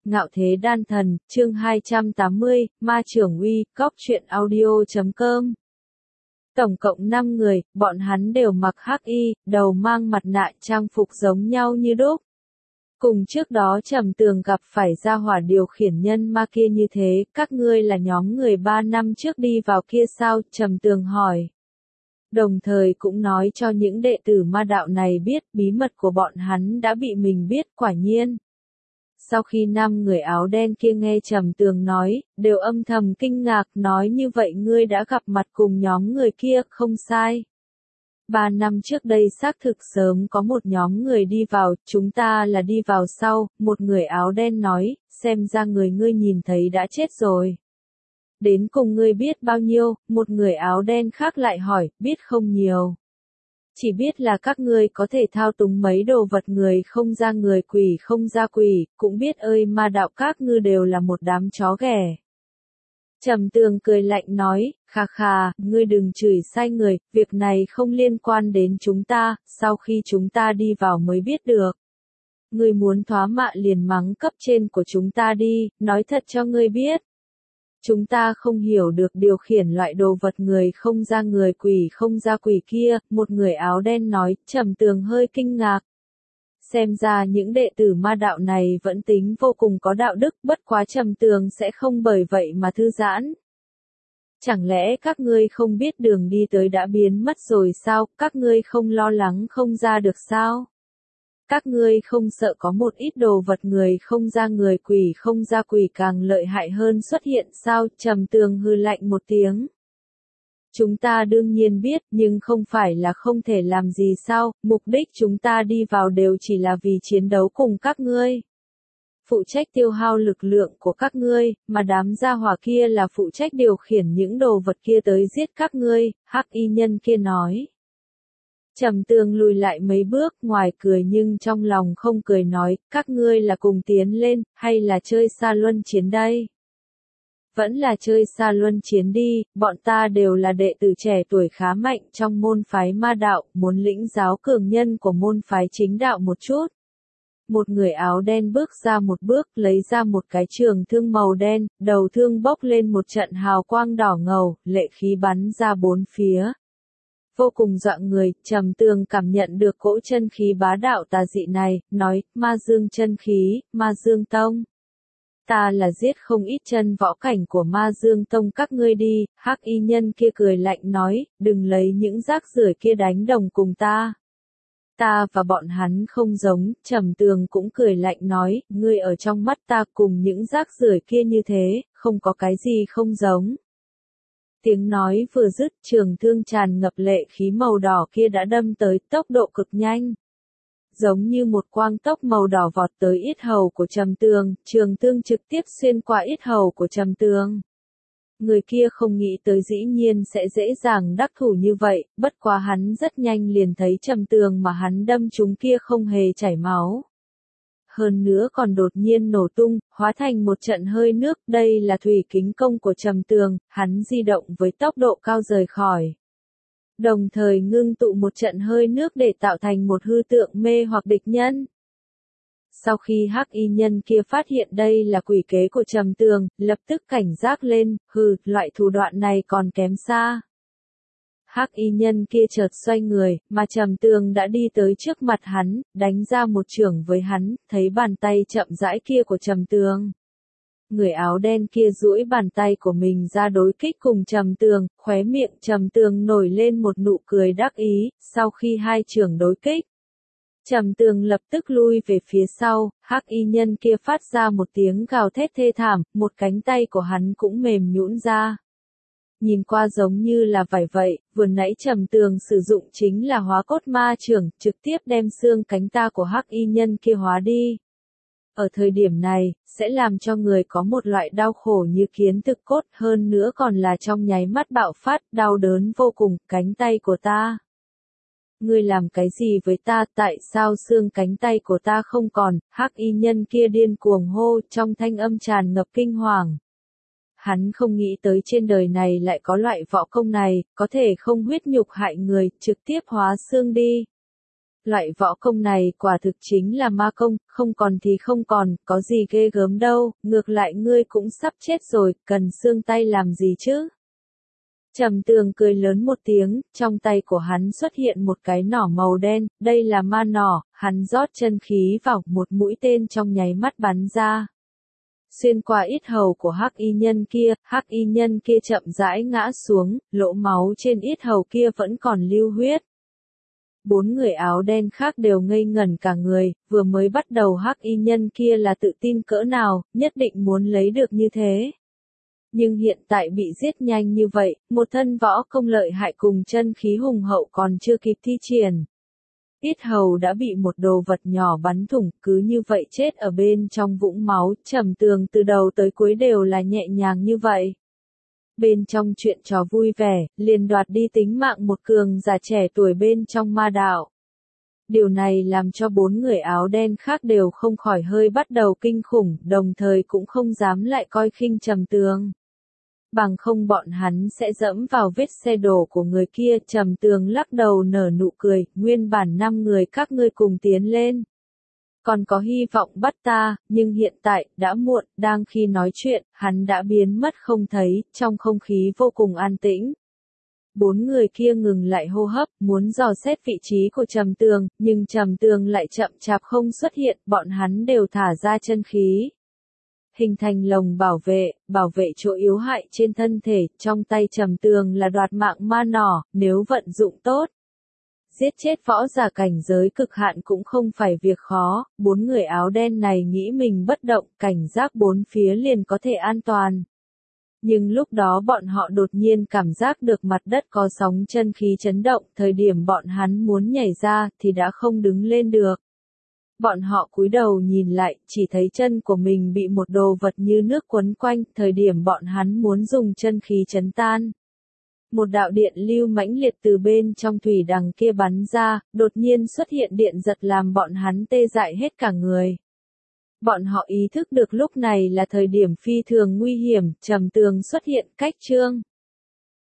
Ngạo Thế Đan Thần, chương 280, Ma Trưởng Uy, Cóc Truyện Audio.com. Tổng cộng 5 người, bọn hắn đều mặc hắc y, đầu mang mặt nạ, trang phục giống nhau như đúc. Cùng trước đó Trầm Tường gặp phải gia hỏa điều khiển nhân ma kia như thế, các ngươi là nhóm người 3 năm trước đi vào kia sao? Trầm Tường hỏi. Đồng thời cũng nói cho những đệ tử ma đạo này biết bí mật của bọn hắn đã bị mình biết. Quả nhiên. Sau khi 5 người áo đen kia nghe Trầm Tường nói, đều âm thầm kinh ngạc, nói như vậy ngươi đã gặp mặt cùng nhóm người kia, không sai. 3 năm trước đây xác thực sớm có một nhóm người đi vào, chúng ta là đi vào sau, một người áo đen nói, xem ra người ngươi nhìn thấy đã chết rồi. Đến cùng ngươi biết bao nhiêu? Một người áo đen khác lại hỏi, biết không nhiều. Chỉ biết là các ngươi có thể thao túng mấy đồ vật người không ra người quỷ không ra quỷ, cũng biết ơi ma đạo các ngươi đều là một đám chó ghẻ. Trầm Tường cười lạnh nói, khà khà, ngươi đừng chửi sai người, việc này không liên quan đến chúng ta, sau khi chúng ta đi vào mới biết được. Ngươi muốn thóa mạ liền mắng cấp trên của chúng ta đi, nói thật cho ngươi biết. Chúng ta không hiểu được điều khiển loại đồ vật người không ra người quỷ không ra quỷ kia, một người áo đen nói. Trầm Tường hơi kinh ngạc. Xem ra những đệ tử ma đạo này vẫn tính vô cùng có đạo đức, bất quá Trầm Tường sẽ không bởi vậy mà thư giãn. Chẳng lẽ các ngươi không biết đường đi tới đã biến mất rồi sao, các ngươi không lo lắng không ra được sao? Các ngươi không sợ có một ít đồ vật người không ra người quỷ không ra quỷ càng lợi hại hơn xuất hiện sao? Trầm Tường hừ lạnh một tiếng. Chúng ta đương nhiên biết, nhưng không phải là không thể làm gì sao, mục đích chúng ta đi vào đều chỉ là vì chiến đấu cùng các ngươi. Phụ trách tiêu hao lực lượng của các ngươi, mà đám gia hỏa kia là phụ trách điều khiển những đồ vật kia tới giết các ngươi, hắc y nhân kia nói. Trầm Tường lùi lại mấy bước, ngoài cười nhưng trong lòng không cười nói, các ngươi là cùng tiến lên, hay là chơi xa luân chiến đây? Vẫn là chơi xa luân chiến đi, bọn ta đều là đệ tử trẻ tuổi khá mạnh trong môn phái ma đạo, muốn lĩnh giáo cường nhân của môn phái chính đạo một chút. Một người áo đen bước ra một bước, lấy ra một cái trường thương màu đen, đầu thương bốc lên một trận hào quang đỏ ngầu, lệ khí bắn ra bốn phía. Vô cùng dọa người, Trầm Tường cảm nhận được cỗ chân khí bá đạo tà dị này, nói, Ma Dương chân khí, Ma Dương Tông. Ta là giết không ít chân võ cảnh của Ma Dương Tông các ngươi đi, hắc y nhân kia cười lạnh nói, đừng lấy những rác rưởi kia đánh đồng cùng ta. Ta và bọn hắn không giống, Trầm Tường cũng cười lạnh nói, ngươi ở trong mắt ta cùng những rác rưởi kia như thế, không có cái gì không giống. Tiếng nói vừa dứt, trường thương tràn ngập lệ khí màu đỏ kia đã đâm tới, tốc độ cực nhanh. Giống như một quang tốc màu đỏ vọt tới yết hầu của Trầm Tường, trường thương trực tiếp xuyên qua yết hầu của Trầm Tường. Người kia không nghĩ tới dĩ nhiên sẽ dễ dàng đắc thủ như vậy, bất quá hắn rất nhanh liền thấy Trầm Tường mà hắn đâm chúng kia không hề chảy máu. Hơn nữa còn đột nhiên nổ tung, hóa thành một trận hơi nước, đây là thủy kính công của Trầm Tường, hắn di động với tốc độ cao rời khỏi. Đồng thời ngưng tụ một trận hơi nước để tạo thành một hư tượng mê hoặc địch nhân. Sau khi hắc y nhân kia phát hiện đây là quỷ kế của Trầm Tường, lập tức cảnh giác lên, loại thủ đoạn này còn kém xa. Hắc y nhân kia chợt xoay người, mà Trầm Tường đã đi tới trước mặt hắn, đánh ra một chưởng với hắn, thấy bàn tay chậm rãi kia của Trầm Tường. Người áo đen kia duỗi bàn tay của mình ra đối kích cùng Trầm Tường, khóe miệng Trầm Tường nổi lên một nụ cười đắc ý, sau khi hai chưởng đối kích. Trầm Tường lập tức lui về phía sau, hắc y nhân kia phát ra một tiếng gào thét thê thảm, một cánh tay của hắn cũng mềm nhũn ra. Nhìn qua giống như là vải vậy, vừa nãy Trầm Tường sử dụng chính là hóa cốt ma chưởng, trực tiếp đem xương cánh ta của hắc y nhân kia hóa đi. Ở thời điểm này, sẽ làm cho người có một loại đau khổ như kiến thực cốt, hơn nữa còn là trong nháy mắt bạo phát, đau đớn vô cùng, cánh tay của ta. Ngươi làm cái gì với ta, tại sao xương cánh tay của ta không còn, hắc y nhân kia điên cuồng hô, trong thanh âm tràn ngập kinh hoàng. Hắn không nghĩ tới trên đời này lại có loại võ công này, có thể không huyết nhục hại người, trực tiếp hóa xương đi. Loại võ công này quả thực chính là ma công, không còn thì không còn, có gì ghê gớm đâu, ngược lại ngươi cũng sắp chết rồi, cần xương tay làm gì chứ? Trầm Tường cười lớn một tiếng, trong tay của hắn xuất hiện một cái nỏ màu đen, đây là ma nỏ, hắn rót chân khí vào, một mũi tên trong nháy mắt bắn ra. Xuyên qua yết hầu của hắc y nhân kia chậm rãi ngã xuống, lỗ máu trên yết hầu kia vẫn còn lưu huyết. 4 người áo đen khác đều ngây ngẩn cả người, vừa mới bắt đầu hắc y nhân kia là tự tin cỡ nào, nhất định muốn lấy được như thế. Nhưng hiện tại bị giết nhanh như vậy, một thân võ công lợi hại cùng chân khí hùng hậu còn chưa kịp thi triển. Yết hầu đã bị một đồ vật nhỏ bắn thủng, cứ như vậy chết ở bên trong vũng máu, Trầm Tường từ đầu tới cuối đều là nhẹ nhàng như vậy. Bên trong chuyện trò vui vẻ, liền đoạt đi tính mạng một cường giả trẻ tuổi bên trong ma đạo. Điều này làm cho 4 người áo đen khác đều không khỏi hơi bắt đầu kinh khủng, đồng thời cũng không dám lại coi khinh Trầm Tường. Bằng không bọn hắn sẽ dẫm vào vết xe đổ của người kia. Trầm Tường lắc đầu nở nụ cười, nguyên bản 5 người các ngươi cùng tiến lên. Còn có hy vọng bắt ta, nhưng hiện tại, đã muộn, đang khi nói chuyện, hắn đã biến mất không thấy, trong không khí vô cùng an tĩnh. 4 người kia ngừng lại hô hấp, muốn dò xét vị trí của Trầm Tường, nhưng Trầm Tường lại chậm chạp không xuất hiện, bọn hắn đều thả ra chân khí. Hình thành lồng bảo vệ chỗ yếu hại trên thân thể, trong tay Trầm Tường là đoạt mạng ma nỏ, nếu vận dụng tốt. Giết chết võ giả cảnh giới cực hạn cũng không phải việc khó, 4 người áo đen này nghĩ mình bất động, cảnh giác bốn phía liền có thể an toàn. Nhưng lúc đó bọn họ đột nhiên cảm giác được mặt đất có sóng chân khí chấn động, thời điểm bọn hắn muốn nhảy ra thì đã không đứng lên được. Bọn họ cúi đầu nhìn lại, chỉ thấy chân của mình bị một đồ vật như nước quấn quanh, thời điểm bọn hắn muốn dùng chân khí chấn tan. Một đạo điện lưu mãnh liệt từ bên trong thủy đằng kia bắn ra, đột nhiên xuất hiện điện giật làm bọn hắn tê dại hết cả người. Bọn họ ý thức được lúc này là thời điểm phi thường nguy hiểm, Trầm Tường xuất hiện cách Trương